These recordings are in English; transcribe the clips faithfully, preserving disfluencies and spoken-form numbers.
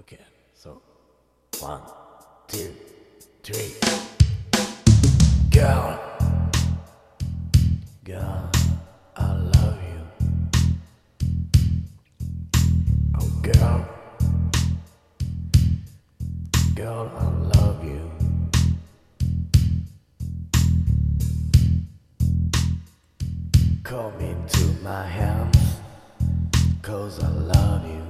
Okay, so one, two, three. Girl, girl, I love you. Oh, girl, girl, I love you. Come into my hands, 'cause I love you.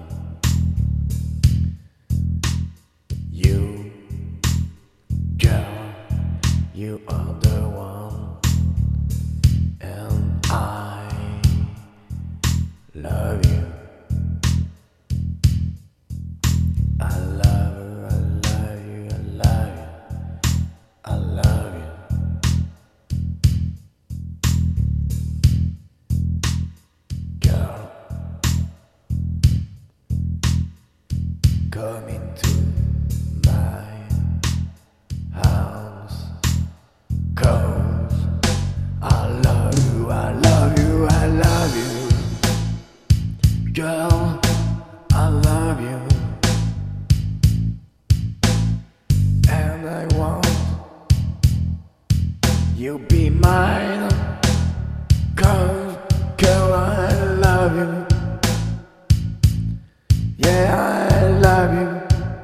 You, girl, you are the one, and I love you. I love you, I love you, I love you, I love you. Girl, come into my house, 'cause I love you, I love you, I love you. Girl, I love you, and I want you be mine, 'cause girl, I love you. Yeah, I love you.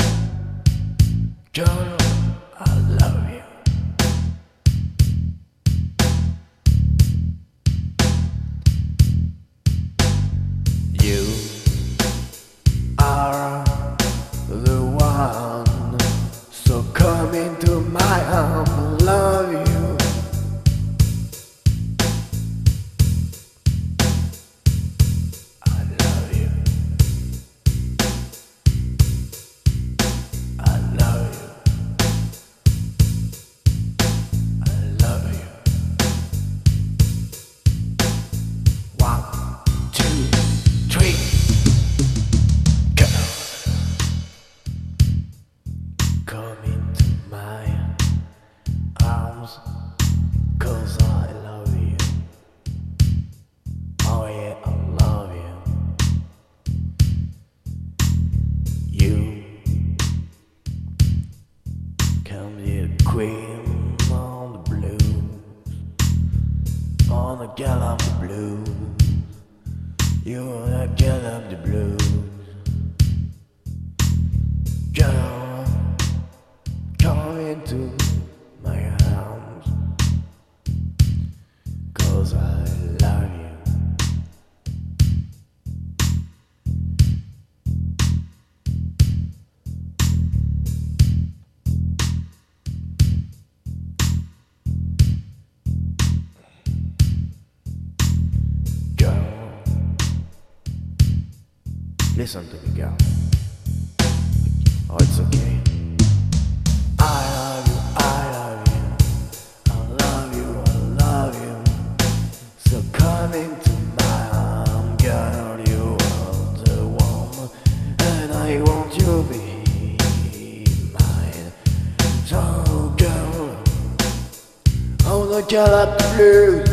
Girl, I love you. You are the one, so come into my arms, love you. I love you. I love you. I love you. One, two, three. Go. Come into my arms, 'cause I love you. Oh yeah, I love you. You can be a queen on the blues, on the girl of the blues. You're the girl of the blues. Girl, come into my arms, 'cause I love you. Girl, listen to me, girl. Oh, it's okay. I love you, I love you, I love you, I love you. So come into my arms, girl, you are the one, and I want you to be mine. So girl, oh the girl of the blues.